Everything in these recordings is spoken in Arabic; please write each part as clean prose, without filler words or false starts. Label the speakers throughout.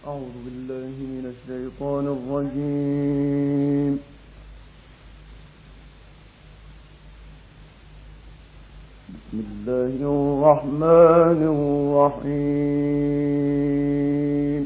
Speaker 1: أعوذ بالله من الشيطان الرجيم. بسم الله الرحمن الرحيم.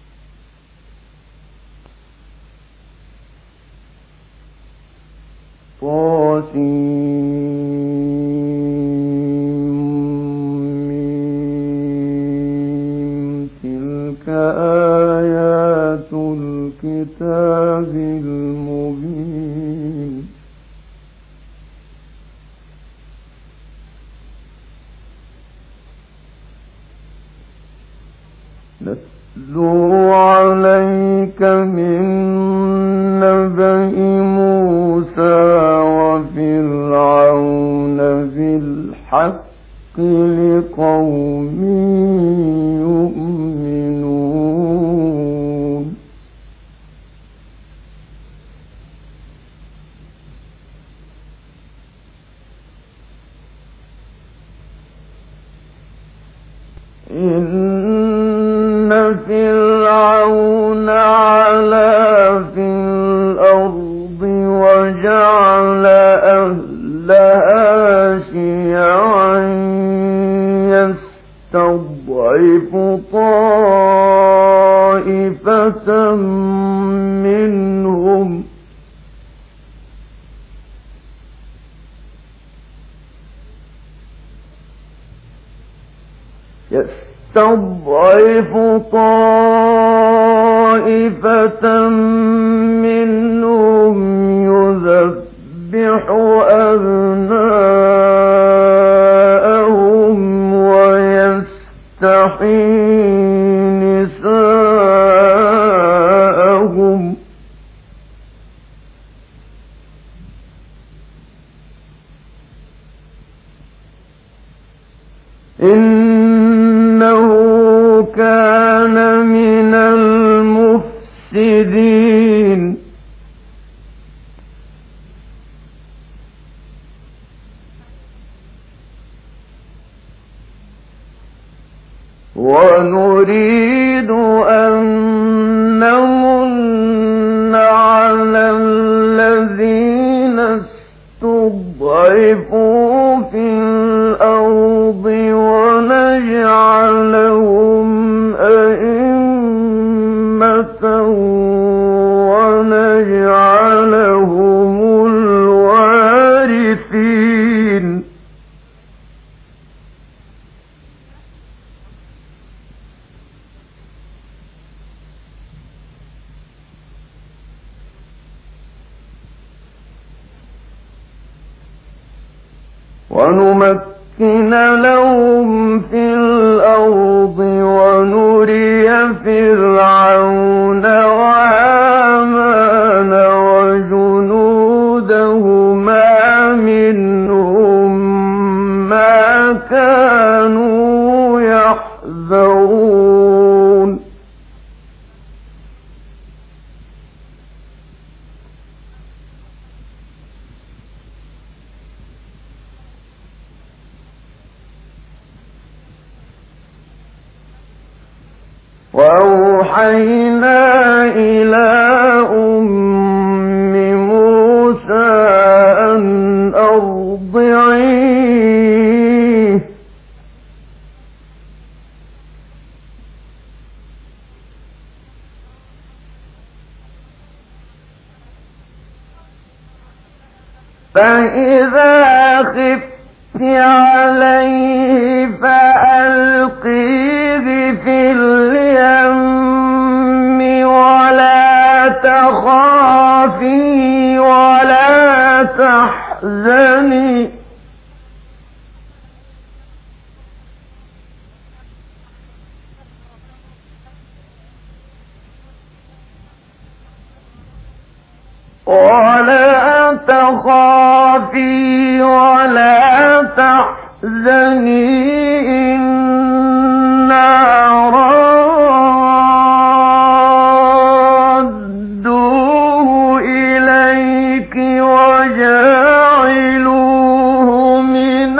Speaker 1: تلك آيات الكتاب المبين. نتلو عليك من نبأ موسى وفرعون بالحق لقوم يؤمنون. إن فرعون علا في الأرض وجعل أهلها شيعا يستضعف طائفة منهم يذبح أبناءهم ويستحيي نساءهم إنه كان من المفسدين. ونريد أن نمن على الذين استضعفوا في الأرض ونجعلهم أئمة ونجعلهم الوارثين. ونمكن لهم في الأرض ونري فرعون وهامان وجنودهما منهم ما كانوا يحذرون. وأوحينا إلى أم موسى أن أرضعيه فإذا خفت عليه فألقيه في اليم ولا تخافي ولا تحزني ولا تحزني إنا رادوه إليك وجاعلوه من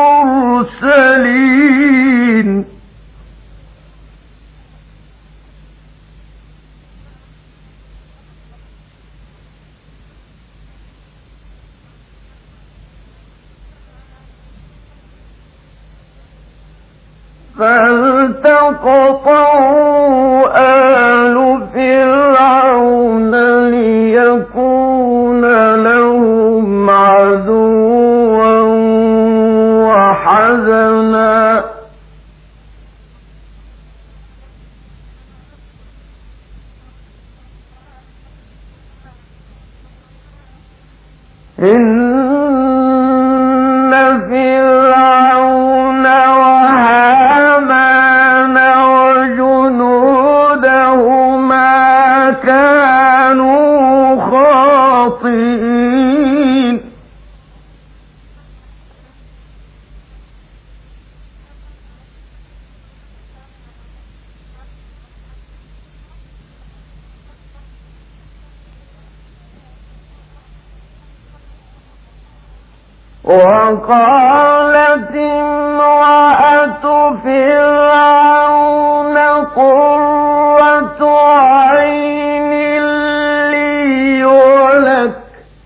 Speaker 1: المرسلين. فالتقطه آل فرعون ليكون لهم عدوا وحزنا إن فرعون وهامان وجنودهما كانوا خاطئين وقالت امرأة فرعون قرة عين لي ولك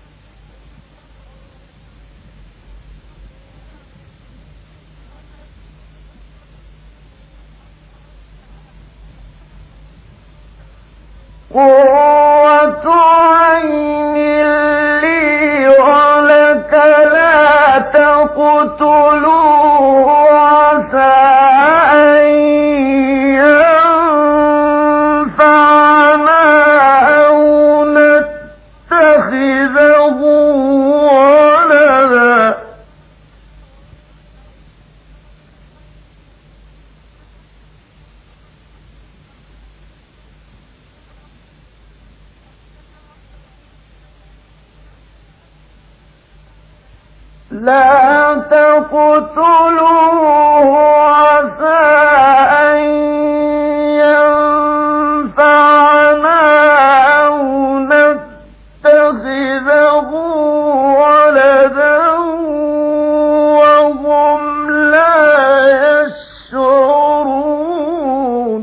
Speaker 1: قرة عين لي ولك لا تقتلوه عسى أن ينفعنا أو نتخذه ولدا لا تقتلوه عسى أن ينفعنا أو نتخذه ولدا وهم لا يشعرون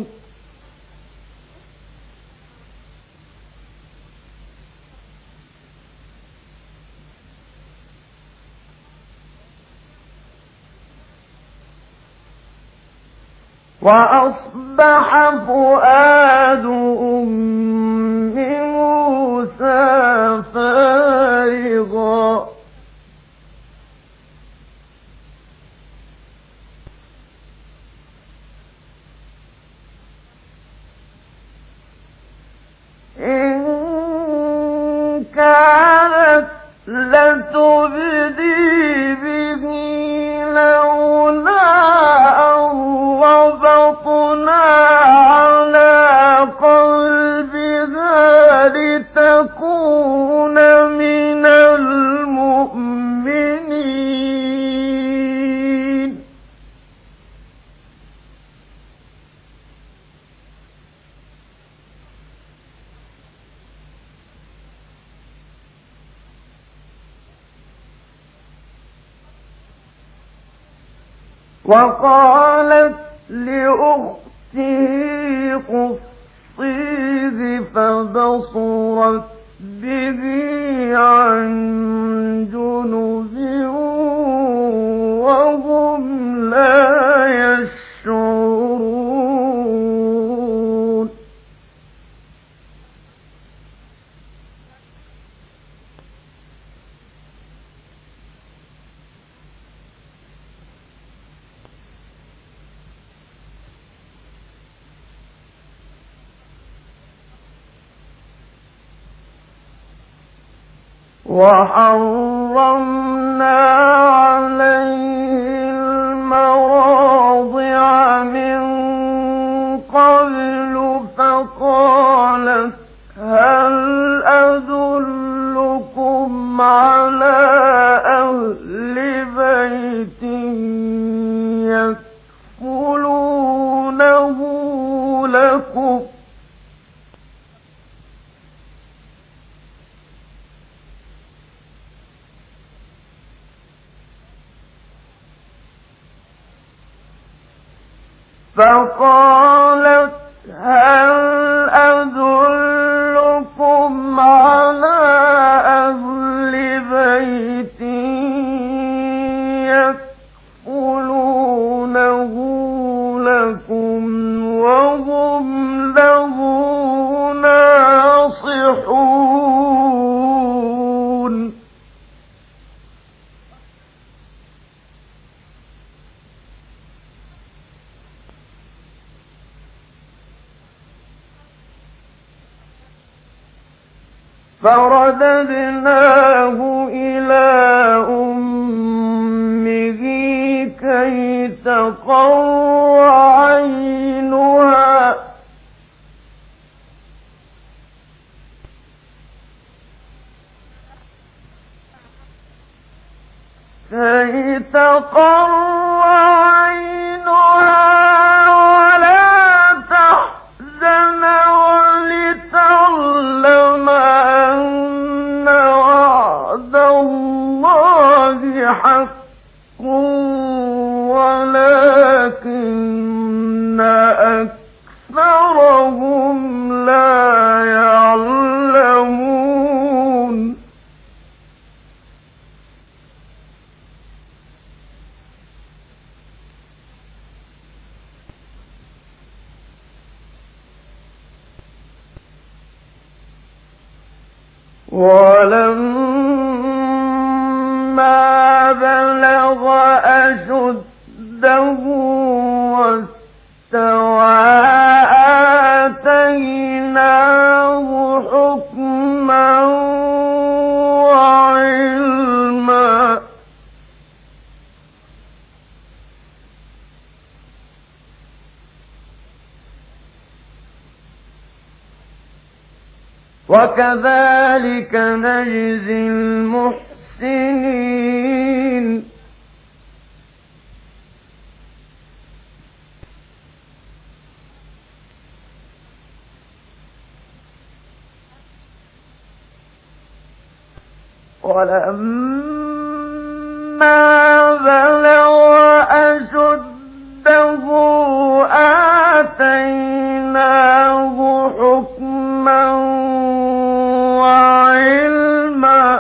Speaker 1: وأصبح فؤاد أم موسى فارغا إن كانت لتبدي به لولا ربطنا على قلبها لتكون من المؤمنين وقالت لأخته قصيه فبصرت به عن جنب وهم لا يشعرون وحرمنا عليه المراضع من قبل فقالت هل أدلكم على أهل بيت يكفلونه لكم فقالت هل أدلكم على أهل بيت يكفلونه فرددناه إلى أمه كي تقر عينها ولا تحزن ولتعلم أن وعد الله حق ولكن أكثرهم لا يعلمون ولما بلغ أشده واستوى آتيناه حكما وعلما وكذلك نجزي المحسنين ولما بلغ أشده آتيناه حكما وعلما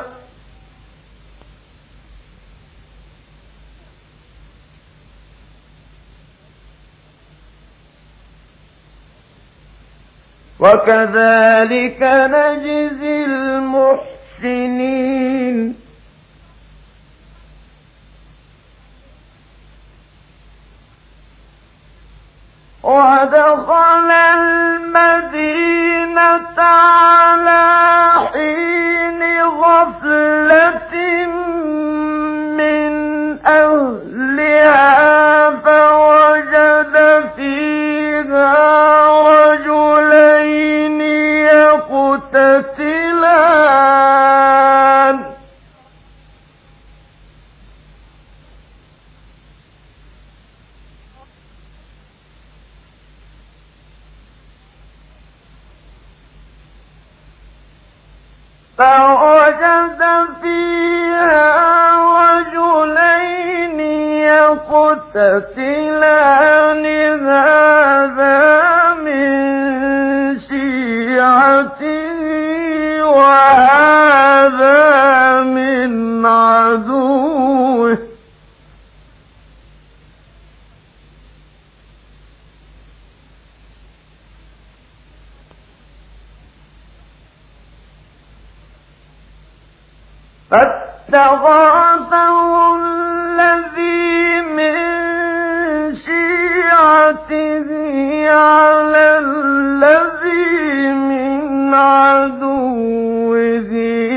Speaker 1: وكذلك نجزي المحسنين ودخل المدينة على حين غفلة من أهلها فوجد فيها رجلين يقتتلان هذا من شيعته وهذا من عدوه فاستغاثه الذي من شيعته على الذي من عدوه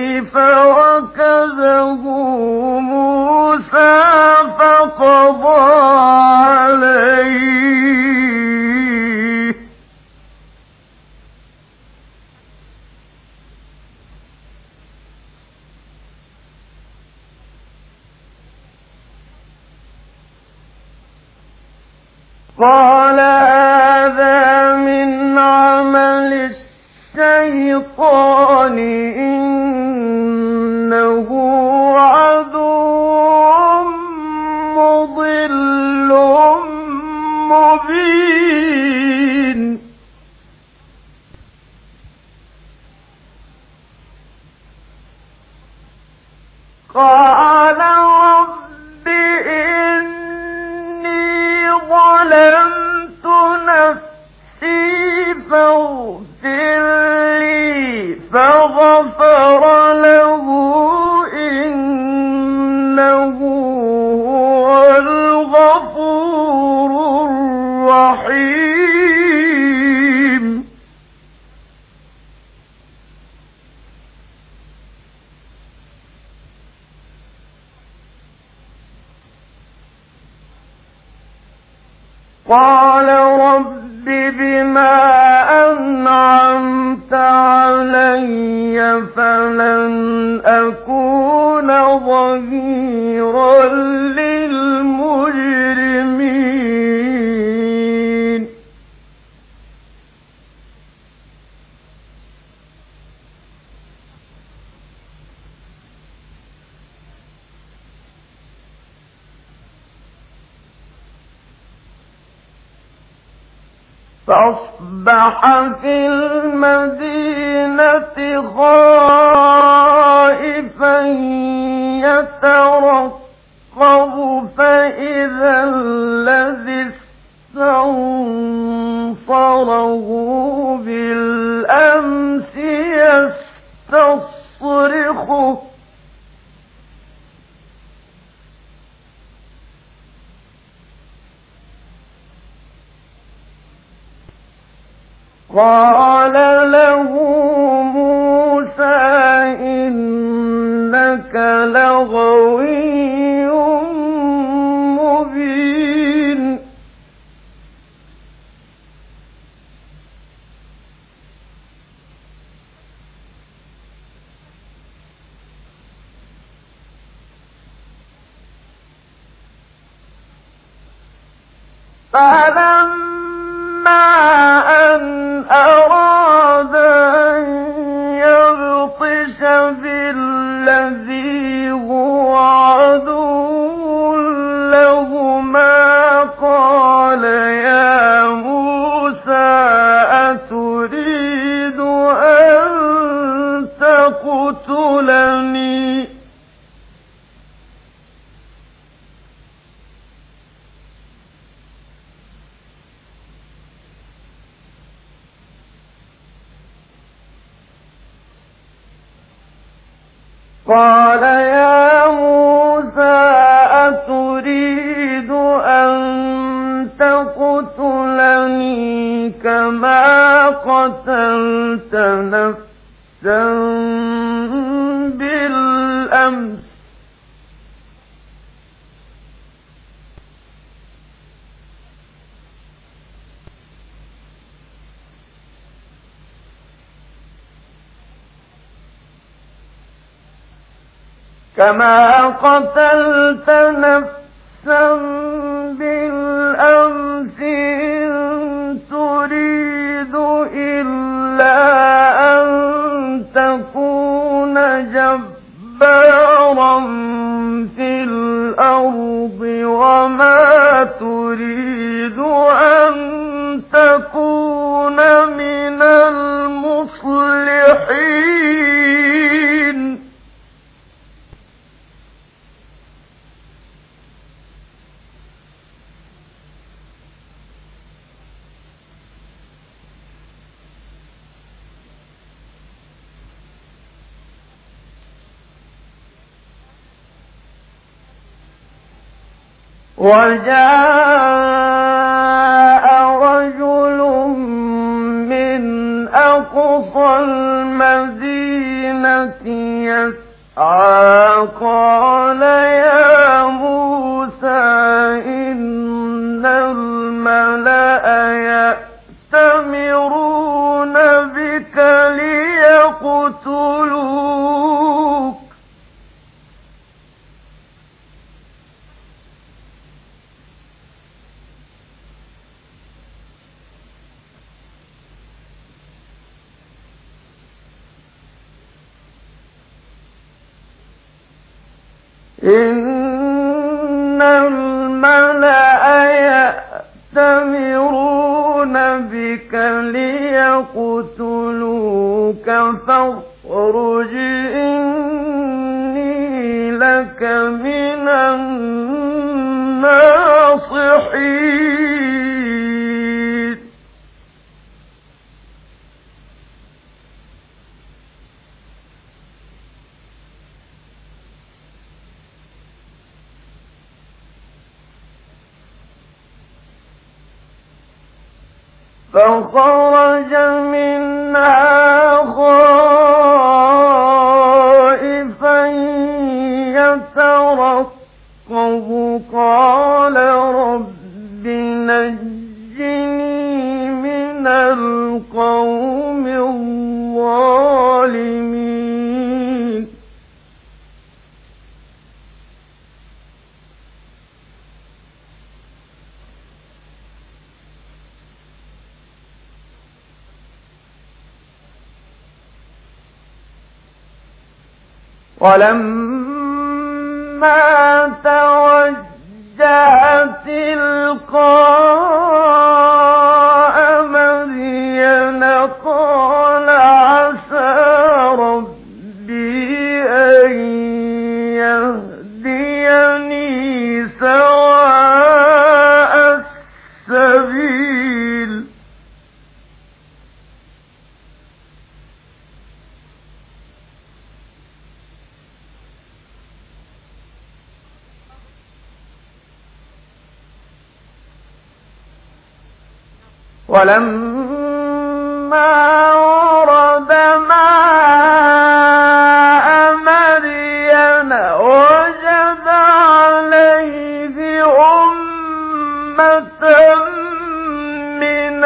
Speaker 1: فوكزه موسى فقضى عليه قال هذا من عمل الشيطان إنه عدو مضل مبين قال رب إني ظلمت نفسي فاغفر لي فغفر له إنه هو الغفور الرحيم فأصبح في المدينة خائفا يترقب فإذا الذي استنصره بالأمس يستصرخه قال له موسى إنك لغوي مبين فلما أن أراد أن يبطش بالذي هو عدو لهما قال يا موسى أتريد أن تقتلني قال يا موسى أتريد أن تقتلني كما قتلت نفسا بالأمس إن تريد إلا أن تكون جبارا في الأرض وما تريد أن تكون من المصلحين وجاء رجل من أقصى المدينة يسعى قال يا موسى إن الملأ يأتمرون بك ليقتلوك إن الملأ يأتمرون بك ليقتلوك فاخرج إني لك من الناصحين فخرج منها خائفا يترقب قال رب نجني من القوم الظالمين ولما توجه تلقاء ولما ورد ماء مدين وجد عليه أمة من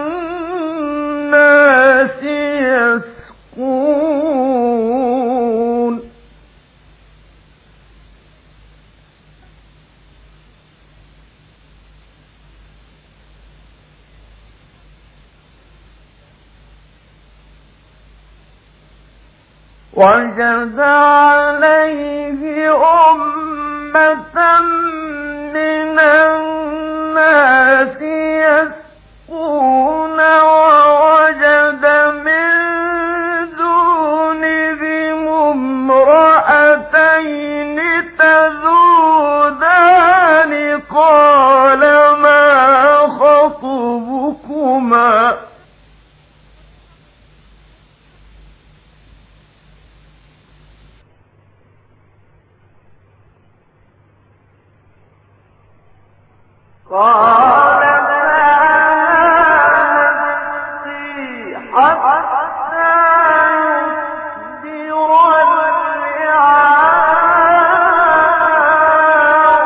Speaker 1: الناس يسقون وجد عليه أمة من الناس يسقون ووجد من دونهم امرأتين تذودان قال ما خطبكما قالتا نسقي حتى يصدر الرعاء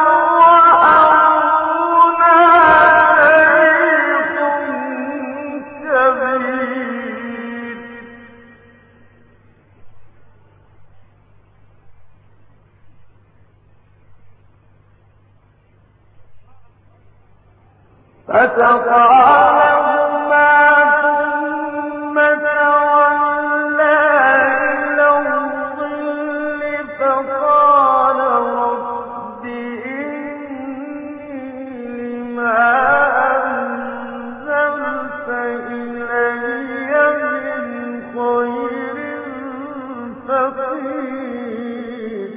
Speaker 1: وأبونا شيخ كبير فسقى لهما ثم تولى إلى الظل فقال رب إني لما أنزلت إلي من خير فقير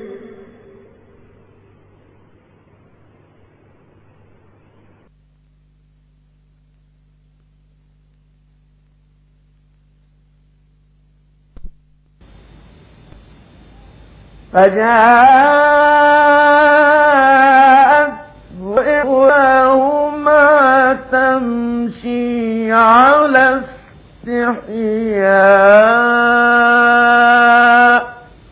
Speaker 1: فجاءته إحداهما تمشي على استحياء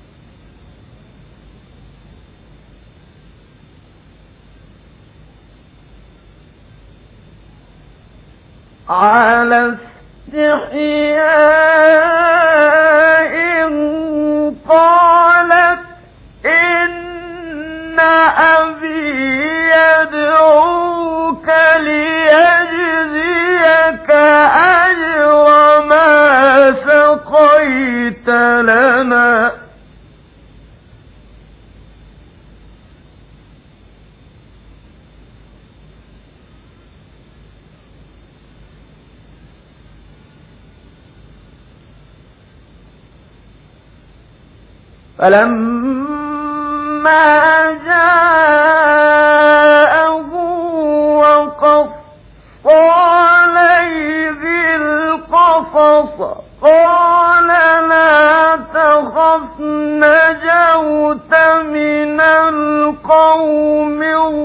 Speaker 1: قالت إن أبي يدعوك ليجزيك أجر ما سقيت لنا فلما جاءه وقص عليه القصص قال لا تخف نجوت من القوم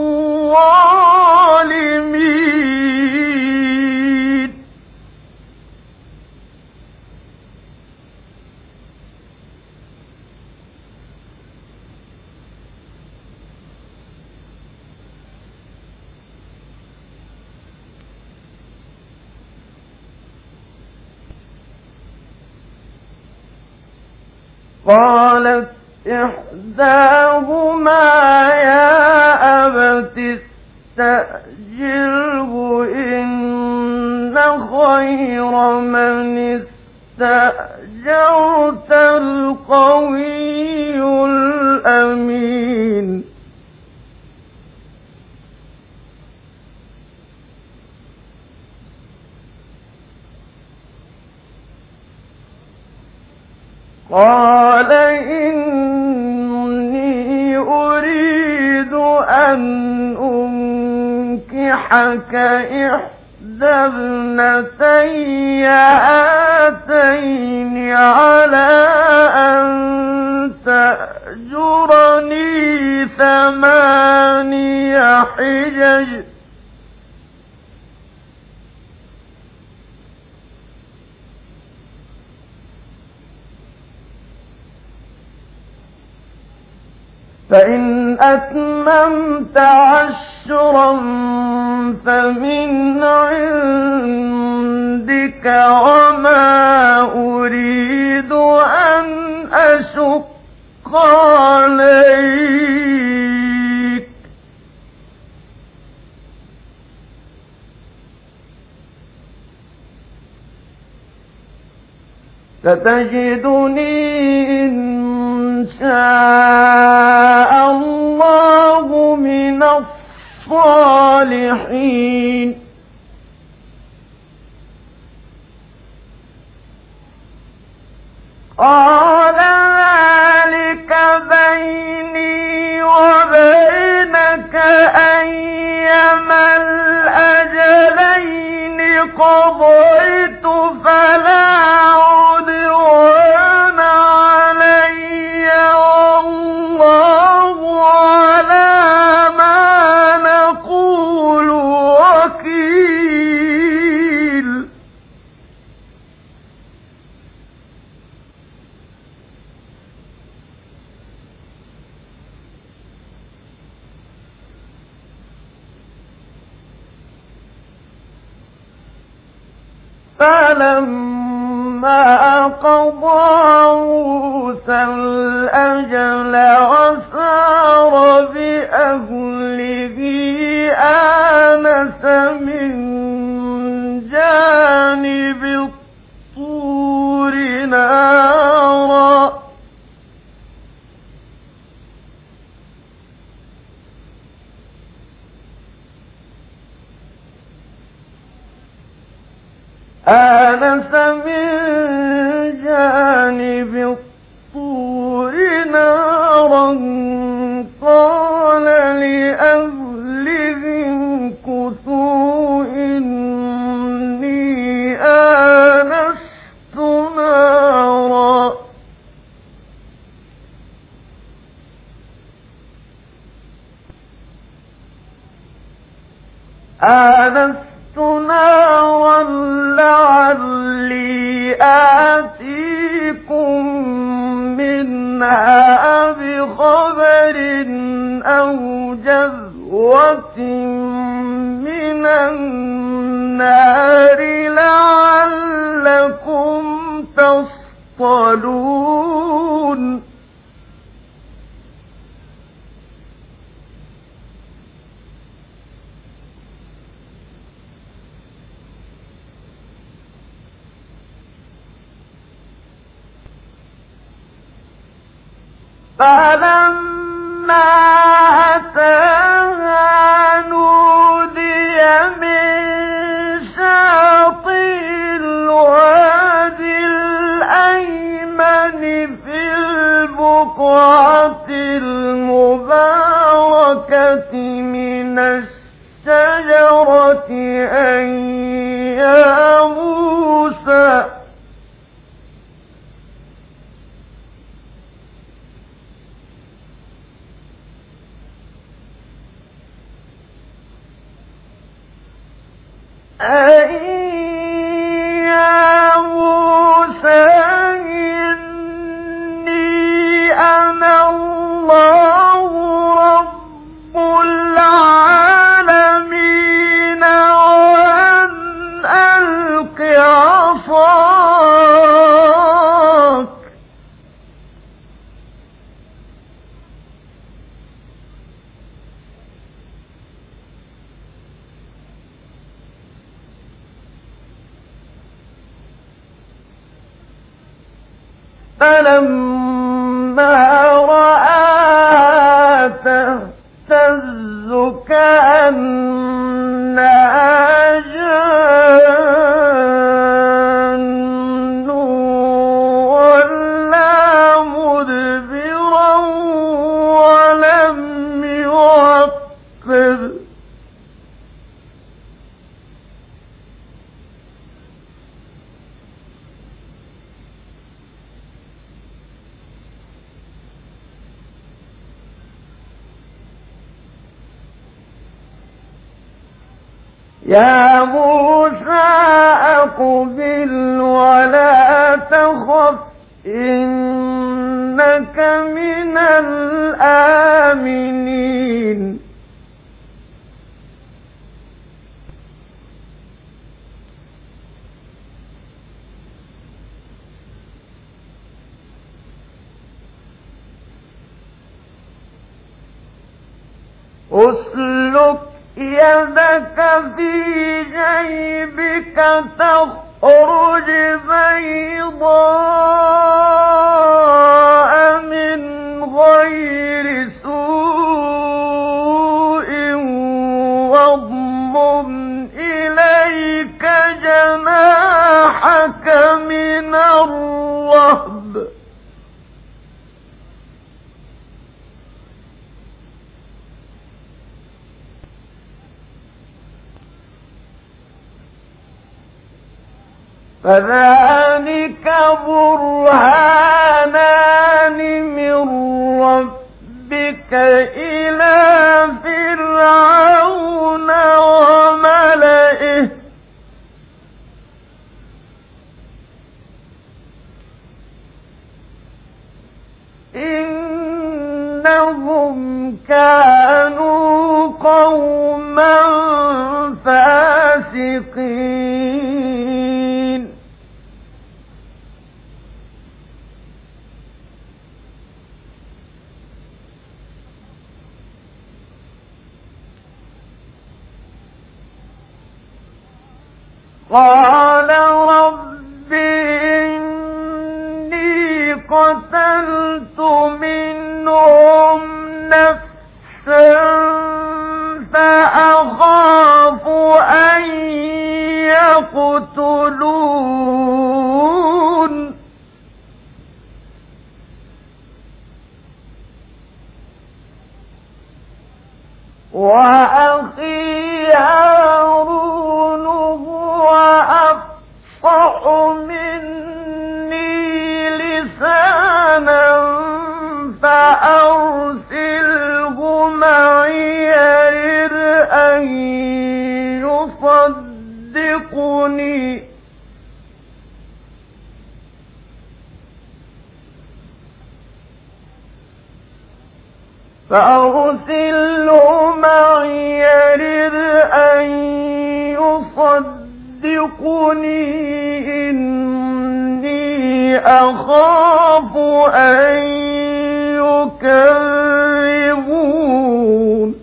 Speaker 1: الظالمين قالت إحداهما يا أبت استأجره إن خير من استأجرت القوي الأمين قال إني أريد أن أنكحك إحدى ابنتي هاتين على أن تأجرني 8 حجج فإن أتممت عشرا فمن عندك وما أريد أن أشق عليك ستجدني إن شاء الله من الصالحين قال ذلك بيني وبينك أيما الأجلين قضيت فلا عدوان علي والله على ما نقول وكيل فلما قضى موسى الأجل وسار بأهله آنس من جانب الطور نارا آنس من جانب الطور نارا قال لأهلهم كثوا إني آنست نارا لعلي آتيكم منها بخبر أو جذوة من النار لعلكم تصطلون فلما أتاها نودي من شاطئ الوادي الأيمن في البقعة المباركة من الشجرة أن يا موسى إني أنا الله رب العالمين وأن ألق عصاك فلما رآها تهتز كأنها جان ولا مدبرا ولم يعقب يا موسى أقبل ولا تخف إنك من الآمنين آمنين. أسلك يدك في جيبك تخرج بيضاء من غير سوء واضمم إليك جناحك من الرهب فذلك برهانان من ربك إلى فرعون وملئه إنهم كانوا قوما فاسقين. قال رب إني قتلت منهم نفسا فأخاف أن يقتلون وأخي هارون هو أفصح مني لسانا فأرسله معي يرد أن يصدقني يرد أن يصدقني إني أخاف أن يكذبون.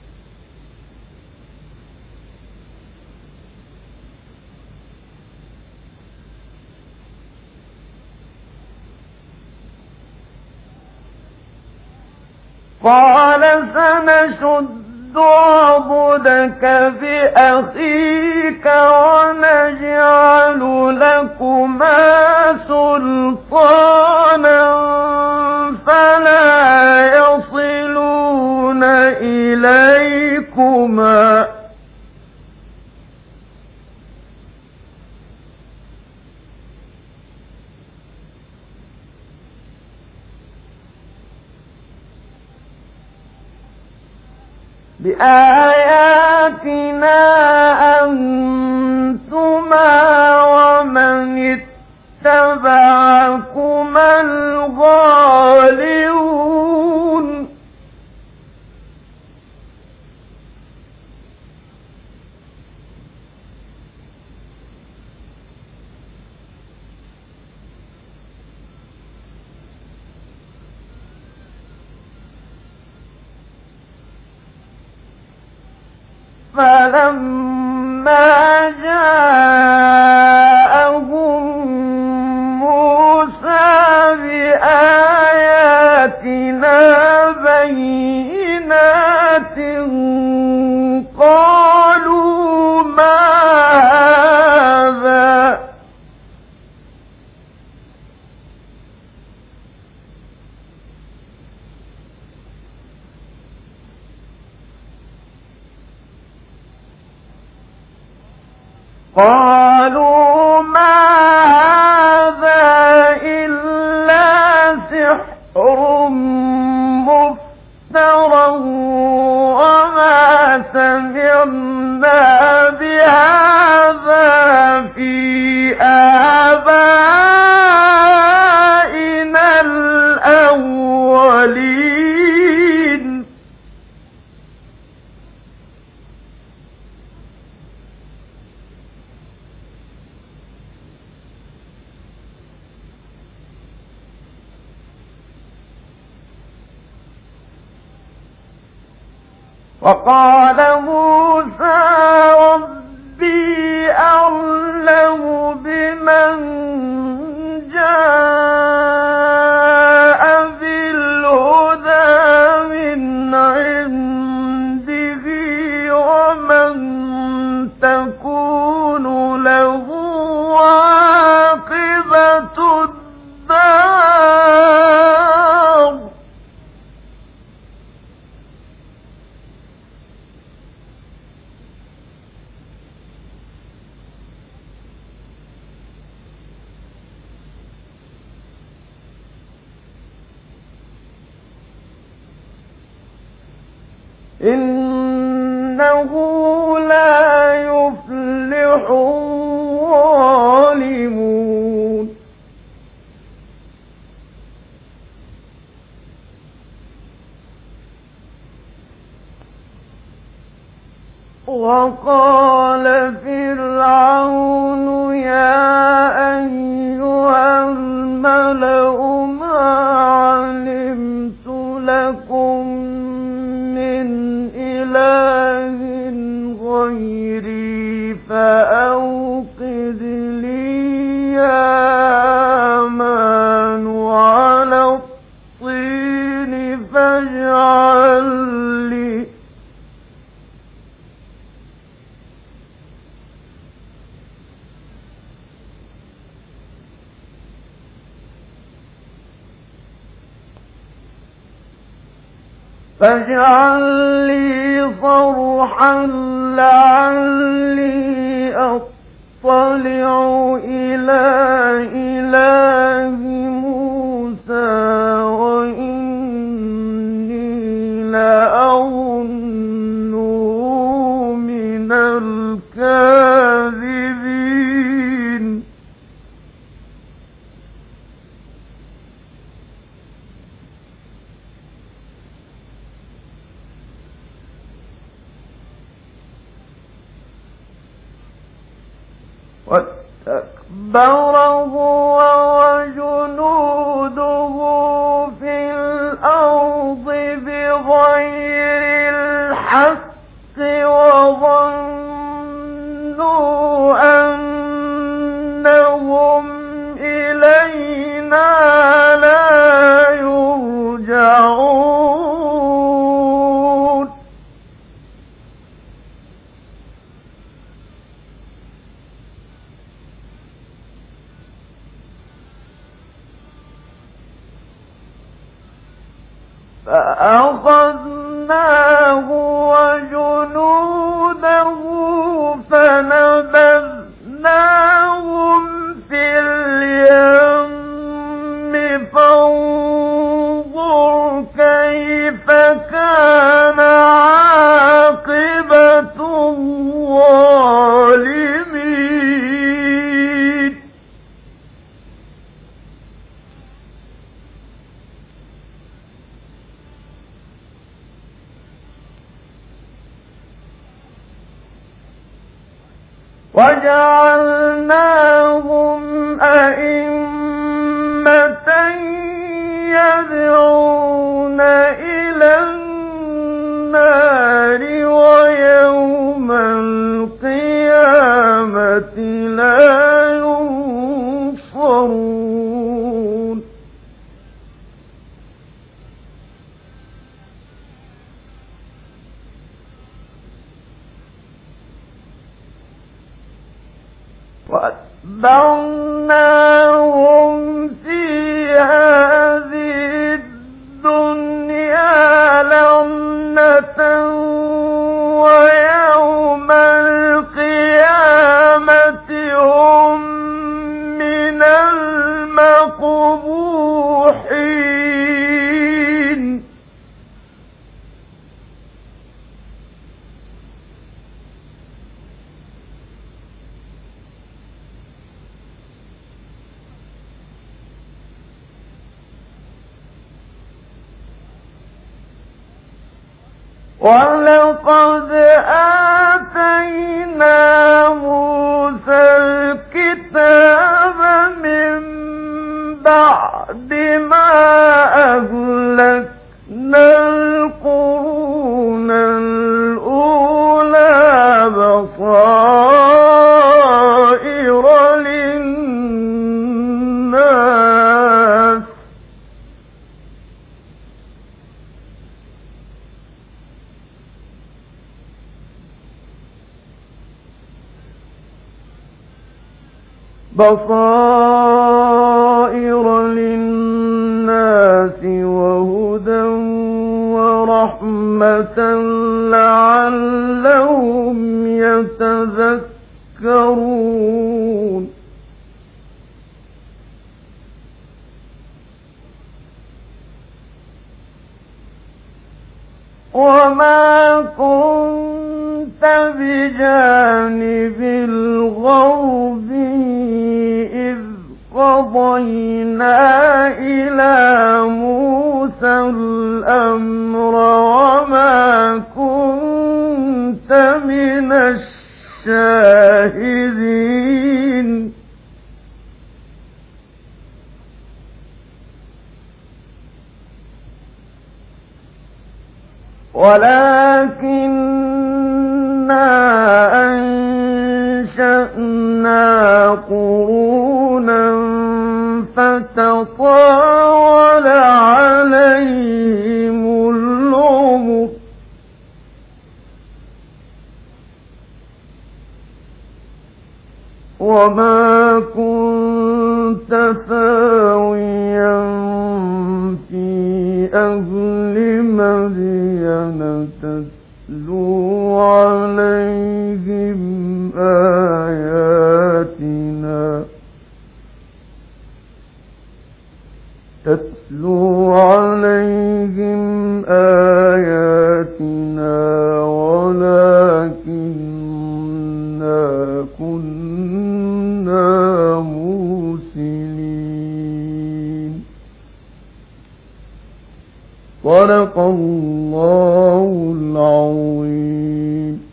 Speaker 1: قال سنشد عضدك بأخيك ونجعل لكما سلطانا فلا يصلون إليكما بآياتنا أنتما ومن اتبعكما الغالبون. فلما جاءهم موسى بآياتنا بينات قالوا ما هذا إلا سحر مفترى وما سمعنا بهذا في آبائنا الأولين. وقال موسى ربي أعلم بمن جاء بالهدى من عنده ومن تكون له عاقبة الدار إنه لا يفلح الظالمون وقال فرعون يا أيها الملأ ما علمت لكم من إله غيري فأوقد لي يا هامان على الطين فاجعل لي صرحا لعلي أطلع إلى إله موسى وإني لأظنه من الكاذبين واستكبر هو وجنوده في الأرض بغير الحق وظنوا أنهم إلينا لا يرجعون فأخذناه وجنوده فنبذناهم في اليم فانظر كيف كان عاقبة الظالمين وجعلناهم أئمة يدعون إلى النار ويوم القيامة لا ينصرون وأتبعناهم في هذه الدنيا لعنة ويوم القيامة هم من المقبوحين ولقد آتينا موسى الكتاب من بعد ما أهلكنا القرون بصائر للناس وهدى ورحمة لعلهم يتذكرون وما كنت بجانب الغربي إذ قضينا إلى موسى الأمر وما كنت من الشاهدين ولكننا أنشأنا قرونا فتطاول عليهم العمر وما كنت ثاويا في أهل مدين تتلو عليهم آياتنا ولكننا كنا مرسلين صدق الله العظيم.